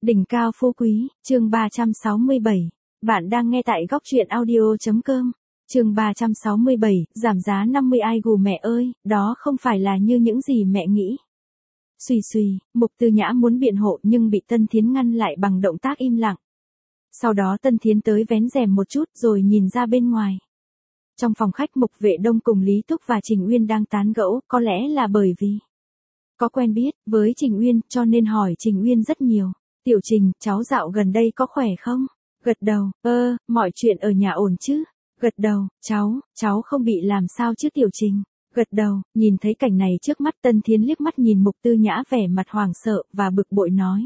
Đỉnh cao phú quý, chương 367. Bạn đang nghe tại góc truyện audio.com. Chương 367, giảm giá 50 ai gù mẹ ơi, đó không phải là như những gì mẹ nghĩ. Xùy xùy, Mục Tư Nhã muốn biện hộ nhưng bị Tân Thiến ngăn lại bằng động tác im lặng. Sau đó Tân Thiến tới vén rèm một chút rồi nhìn ra bên ngoài. Trong phòng khách Mục Vệ Đông cùng Lý Túc và Trình Uyên đang tán gẫu, có lẽ là bởi vì có quen biết với Trình Uyên cho nên hỏi Trình Uyên rất nhiều. Tiểu Trình, cháu dạo gần đây có khỏe không? Gật đầu, mọi chuyện ở nhà ổn chứ? Gật đầu, cháu không bị làm sao chứ Tiểu Trình? Gật đầu, nhìn thấy cảnh này trước mắt Tân Thiến liếc mắt nhìn Mục Tư Nhã vẻ mặt hoảng sợ và bực bội nói.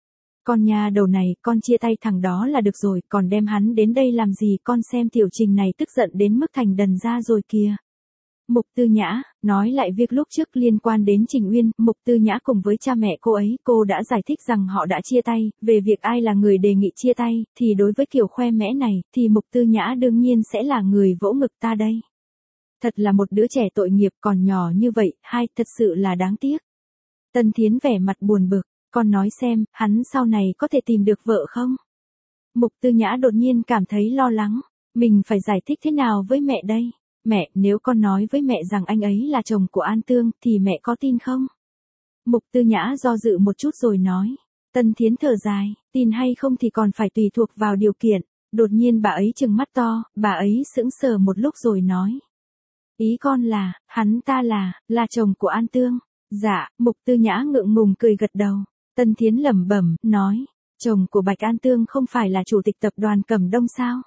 Con nhà đầu này, con chia tay thằng đó là được rồi, còn đem hắn đến đây làm gì, con xem Tiểu Trình này tức giận đến mức thành đần ra rồi kìa. Mục Tư Nhã, nói lại việc lúc trước liên quan đến Trình Uyên, Mục Tư Nhã cùng với cha mẹ cô ấy, cô đã giải thích rằng họ đã chia tay, về việc ai là người đề nghị chia tay, thì đối với kiểu khoe mẽ này, thì Mục Tư Nhã đương nhiên sẽ là người vỗ ngực ta đây. Thật là một đứa trẻ tội nghiệp còn nhỏ như vậy, thật sự là đáng tiếc. Tân Thiến vẻ mặt buồn bực, con nói xem, hắn sau này có thể tìm được vợ không? Mục Tư Nhã đột nhiên cảm thấy lo lắng, mình phải giải thích thế nào với mẹ đây? Mẹ, nếu con nói với mẹ rằng anh ấy là chồng của An Tương, thì mẹ có tin không? Mục Tư Nhã do dự một chút rồi nói. Tân Thiến thở dài, tin hay không thì còn phải tùy thuộc vào điều kiện. Đột nhiên bà ấy trừng mắt to, bà ấy sững sờ một lúc rồi nói. Ý con là, hắn ta là chồng của An Tương. Dạ, Mục Tư Nhã ngượng ngùng cười gật đầu. Tân Thiến lẩm bẩm, nói. Chồng của Bạch An Tương không phải là chủ tịch tập đoàn Cẩm Đông sao?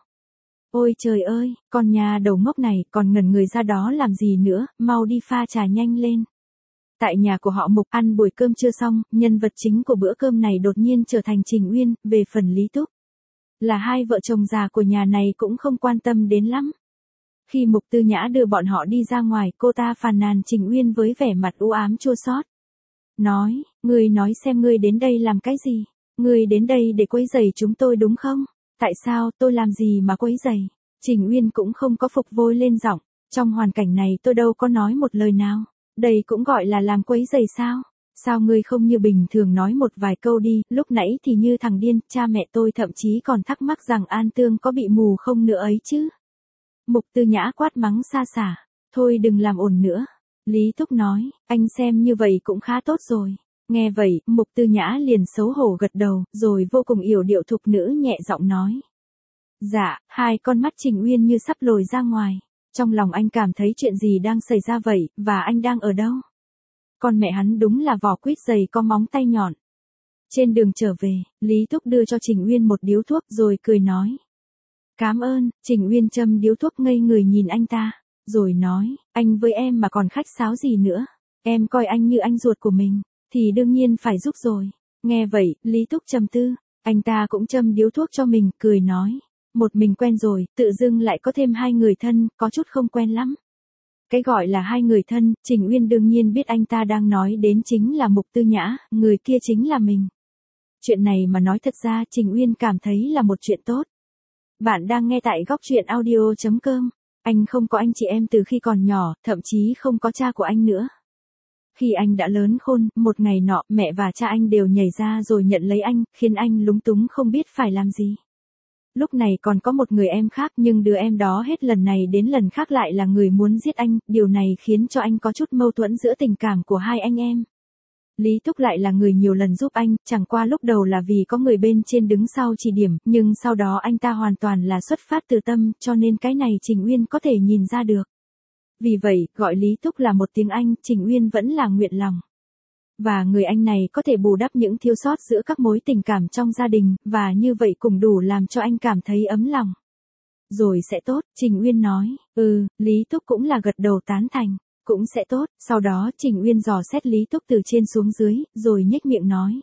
Ôi trời ơi, con nhà đầu ngốc này còn ngẩn người ra đó làm gì nữa, mau đi pha trà nhanh lên. Tại nhà của họ Mục ăn buổi cơm chưa xong, nhân vật chính của bữa cơm này đột nhiên trở thành Trình Uyên, về phần Lý Túc. Là hai vợ chồng già của nhà này cũng không quan tâm đến lắm. Khi Mục Tư Nhã đưa bọn họ đi ra ngoài, cô ta phàn nàn Trình Uyên với vẻ mặt u ám chua xót. Nói, ngươi nói xem ngươi đến đây làm cái gì? Ngươi đến đây để quấy rầy chúng tôi đúng không? Tại sao tôi làm gì mà quấy rầy? Trình Uyên cũng không có phục vôi lên giọng. Trong hoàn cảnh này tôi đâu có nói một lời nào. Đây cũng gọi là làm quấy rầy sao? Sao ngươi không như bình thường nói một vài câu đi, lúc nãy thì như thằng điên, cha mẹ tôi thậm chí còn thắc mắc rằng An Tương có bị mù không nữa ấy chứ. Mục Tư Nhã quát mắng xa xả. Thôi đừng làm ồn nữa. Lý Túc nói, anh xem như vậy cũng khá tốt rồi. Nghe vậy, Mục Tư Nhã liền xấu hổ gật đầu, rồi vô cùng yểu điệu thục nữ nhẹ giọng nói. Dạ, hai con mắt Trình Uyên như sắp lồi ra ngoài. Trong lòng anh cảm thấy chuyện gì đang xảy ra vậy, và anh đang ở đâu? Con mẹ hắn đúng là vỏ quýt dày có móng tay nhọn. Trên đường trở về, Lý Túc đưa cho Trình Uyên một điếu thuốc rồi cười nói. Cảm ơn, Trình Uyên châm điếu thuốc ngây người nhìn anh ta, rồi nói, anh với em mà còn khách sáo gì nữa. Em coi anh như anh ruột của mình, thì đương nhiên phải giúp rồi. Nghe vậy, Lý Túc trầm tư, anh ta cũng châm điếu thuốc cho mình, cười nói. Một mình quen rồi, tự dưng lại có thêm hai người thân, có chút không quen lắm. Cái gọi là hai người thân, Trình Uyên đương nhiên biết anh ta đang nói đến chính là Mục Tư Nhã, người kia chính là mình. Chuyện này mà nói thật ra Trình Uyên cảm thấy là một chuyện tốt. Bạn đang nghe tại góc truyện audio.com. Anh không có anh chị em từ khi còn nhỏ, thậm chí không có cha của anh nữa. Khi anh đã lớn khôn, một ngày nọ, mẹ và cha anh đều nhảy ra rồi nhận lấy anh, khiến anh lúng túng không biết phải làm gì. Lúc này còn có một người em khác nhưng đứa em đó hết lần này đến lần khác lại là người muốn giết anh, điều này khiến cho anh có chút mâu thuẫn giữa tình cảm của hai anh em. Lý Túc lại là người nhiều lần giúp anh, chẳng qua lúc đầu là vì có người bên trên đứng sau chỉ điểm, nhưng sau đó anh ta hoàn toàn là xuất phát từ tâm, cho nên cái này Trình Uyên có thể nhìn ra được. Vì vậy, gọi Lý Túc là một tiếng Anh, Trình Uyên vẫn là nguyện lòng. Và người anh này có thể bù đắp những thiếu sót giữa các mối tình cảm trong gia đình, và như vậy cũng đủ làm cho anh cảm thấy ấm lòng. Rồi sẽ tốt, Trình Uyên nói, Lý Túc cũng là gật đầu tán thành, cũng sẽ tốt, sau đó Trình Uyên dò xét Lý Túc từ trên xuống dưới, rồi nhếch miệng nói.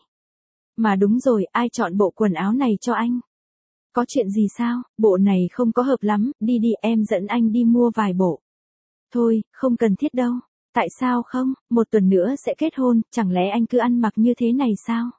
Mà đúng rồi, ai chọn bộ quần áo này cho anh? Có chuyện gì sao, bộ này không có hợp lắm, đi em dẫn anh đi mua vài bộ. Thôi, không cần thiết đâu. Tại sao không, một tuần nữa sẽ kết hôn, chẳng lẽ anh cứ ăn mặc như thế này sao?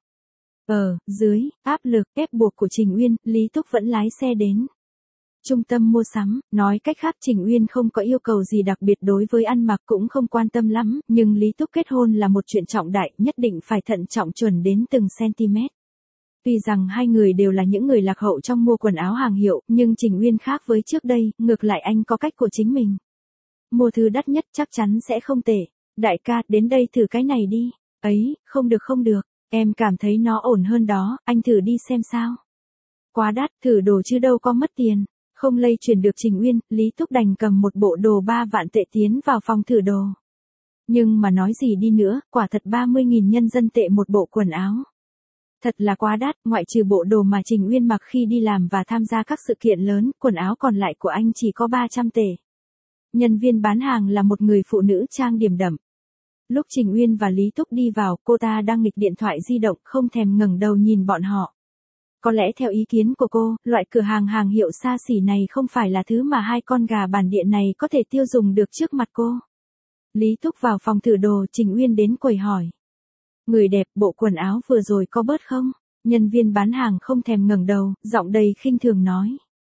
Dưới áp lực ép buộc của Trình Uyên, Lý Túc vẫn lái xe đến trung tâm mua sắm, nói cách khác Trình Uyên không có yêu cầu gì đặc biệt đối với ăn mặc cũng không quan tâm lắm, nhưng Lý Túc kết hôn là một chuyện trọng đại, nhất định phải thận trọng chuẩn đến từng cm. Tuy rằng hai người đều là những người lạc hậu trong mua quần áo hàng hiệu, nhưng Trình Uyên khác với trước đây, ngược lại anh có cách của chính mình. Mua thứ đắt nhất chắc chắn sẽ không tệ. Đại ca, đến đây thử cái này đi. Ấy, không được, em cảm thấy nó ổn hơn đó, anh thử đi xem sao. Quá đắt, thử đồ chứ đâu có mất tiền. Không lay chuyển được Trình Uyên, Lý Túc đành cầm một bộ đồ 3 vạn tệ tiến vào phòng thử đồ. Nhưng mà nói gì đi nữa, quả thật 30.000 nhân dân tệ một bộ quần áo. Thật là quá đắt, ngoại trừ bộ đồ mà Trình Uyên mặc khi đi làm và tham gia các sự kiện lớn, quần áo còn lại của anh chỉ có 300 tệ. Nhân viên bán hàng là một người phụ nữ trang điểm đậm. Lúc Trình Uyên và Lý Túc đi vào, cô ta đang nghịch điện thoại di động, không thèm ngẩng đầu nhìn bọn họ. Có lẽ theo ý kiến của cô, loại cửa hàng hàng hiệu xa xỉ này không phải là thứ mà hai con gà bản địa này có thể tiêu dùng được trước mặt cô. Lý Túc vào phòng thử đồ, Trình Uyên đến quầy hỏi. Người đẹp, bộ quần áo vừa rồi có bớt không? Nhân viên bán hàng không thèm ngẩng đầu, giọng đầy khinh thường nói.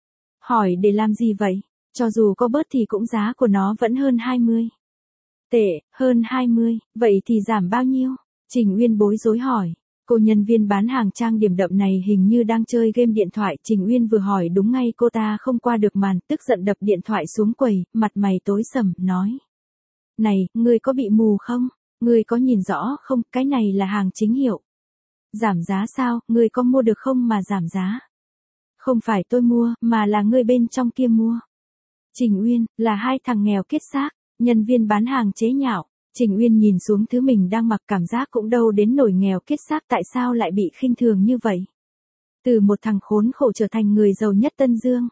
Hỏi để làm gì vậy? Cho dù có bớt thì cũng giá của nó vẫn hơn 20. Tệ, hơn 20, vậy thì giảm bao nhiêu? Trình Uyên bối rối hỏi. Cô nhân viên bán hàng trang điểm đậm này hình như đang chơi game điện thoại. Trình Uyên vừa hỏi đúng ngay cô ta không qua được màn, tức giận đập điện thoại xuống quầy, mặt mày tối sầm, nói. Này, ngươi có bị mù không? Ngươi có nhìn rõ không, cái này là hàng chính hiệu. Giảm giá sao, ngươi có mua được không mà giảm giá? Không phải tôi mua, mà là ngươi bên trong kia mua. Trình Uyên, là hai thằng nghèo kiết xác, nhân viên bán hàng chế nhạo. Trình Uyên nhìn xuống thứ mình đang mặc, cảm giác cũng đâu đến nổi nghèo kiết xác, tại sao lại bị khinh thường như vậy? Từ một thằng khốn khổ trở thành người giàu nhất Tân Dương.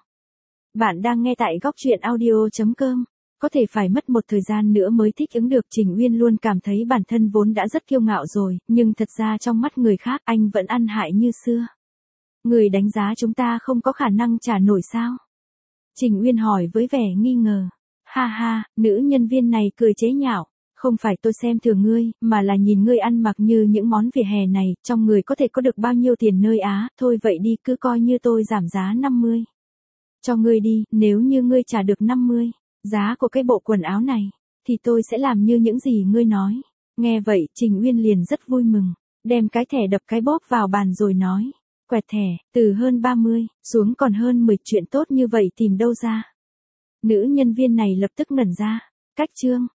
Bạn đang nghe tại góc truyện audio.com. Có thể phải mất một thời gian nữa mới thích ứng được. Trình Uyên luôn cảm thấy bản thân vốn đã rất kiêu ngạo rồi, nhưng thật ra trong mắt người khác anh vẫn ăn hại như xưa. Người đánh giá chúng ta không có khả năng trả nổi sao? Trình Uyên hỏi với vẻ nghi ngờ. Ha ha, nữ nhân viên này cười chế nhạo. Không phải tôi xem thường ngươi, mà là nhìn ngươi ăn mặc như những món vỉa hè này, trong người có thể có được bao nhiêu tiền nơi Á, thôi vậy đi, cứ coi như tôi giảm giá 50. Cho ngươi đi, nếu như ngươi trả được 50, giá của cái bộ quần áo này, thì tôi sẽ làm như những gì ngươi nói. Nghe vậy, Trình Uyên liền rất vui mừng, đem cái thẻ đập cái bóp vào bàn rồi nói. Quẹt thẻ, từ hơn 30, xuống còn hơn 10, chuyện tốt như vậy tìm đâu ra. Nữ nhân viên này lập tức ngẩn ra. Cách chương.